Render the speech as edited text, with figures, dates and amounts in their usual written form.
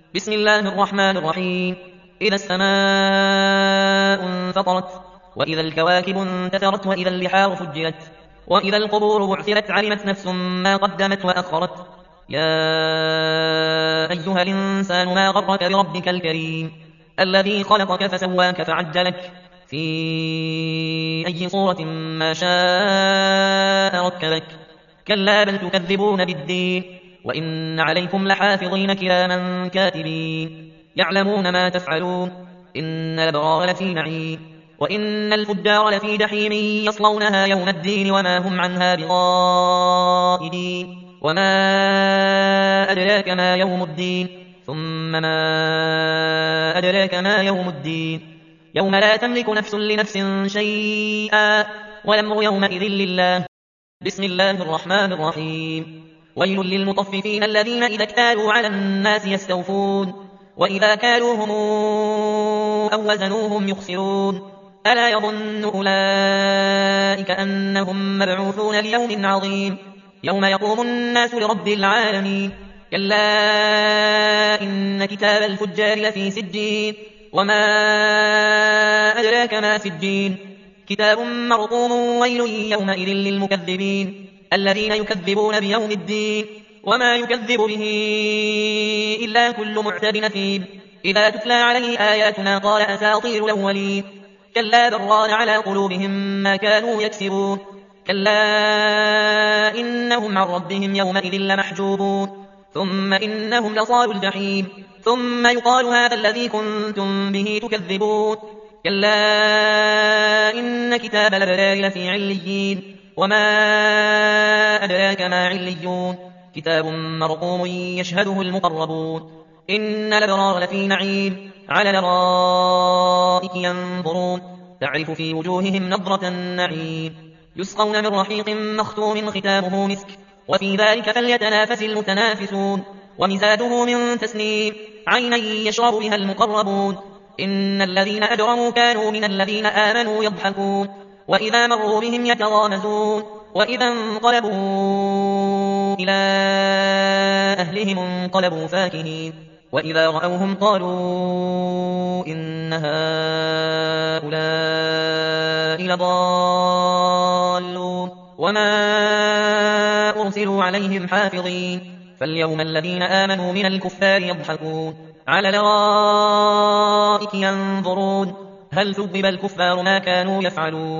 بسم الله الرحمن الرحيم. إذا السماء انفطرت، وإذا الكواكب انتثرت، وإذا البحار فجرت، وإذا القبور بعثرت، علمت نفس ما قدمت وأخرت. يا أيها الإنسان ما غرك بربك الكريم الذي خلقك فسواك فعدلك في أي صورة ما شاء ركبك. كلا بل تكذبون بالدين، وإن عليكم لحافظين كراما كاتبين يعلمون ما تفعلون. إن الأبرار لفي نعيم، وإن الفجار لفي جحيم يصلونها يوم الدين وما هم عنها بغائبين. وما أدراك ما يوم الدين، ثم ما أدراك ما يوم الدين. يوم لا تملك نفس لنفس شيئا، والأمر يومئذ لله. بسم الله الرحمن الرحيم. ويل للمطففين الذين إذا اكتالوا على الناس يستوفون، وإذا كالوهم أو وزنوهم يخسرون. ألا يظن أولئك أنهم مبعوثون ليوم عظيم يوم يقوم الناس لرب العالمين. كلا إن كتاب الفجار لفي سجين، وما أدراك ما سجين. كتاب مرقوم. ويل يومئذ للمكذبين الذين يكذبون بيوم الدين، وما يكذب به إلا كل معتد نثيم. إذا تتلى عليه آياتنا قال أساطير الأولين. كلا بل ران على قلوبهم ما كانوا يكسبون. كلا إنهم عن ربهم يومئذ لمحجوبون. ثم إنهم لصالوا الجحيم، ثم يقال هذا الذي كنتم به تكذبون. كلا إن كتاب الأبرار لفي عليين، وما أدراك ما عليون. كتاب مرقوم يشهده المقربون. إن الأبرار لفي نعيم، على الأرائك ينظرون، تعرف في وجوههم نضرة النعيم. يسقون من رحيق مختوم ختامه مسك، وفي ذلك فليتنافس المتنافسون. ومزاجه من تسنيم، عينا يشرب بها المقربون. إن الذين أجرموا كانوا من الذين آمنوا يضحكون، وإذا مروا بهم يتغامزون. وإذا انقلبوا إلى أهلهم انقلبوا فاكهين. وإذا رأوهم قالوا إن هؤلاء لضالون، وما أرسلوا عليهم حافظين. فاليوم الذين آمنوا من الكفار يضحكون، على الأرائك ينظرون، هل ثوب الكفار ما كانوا يفعلون.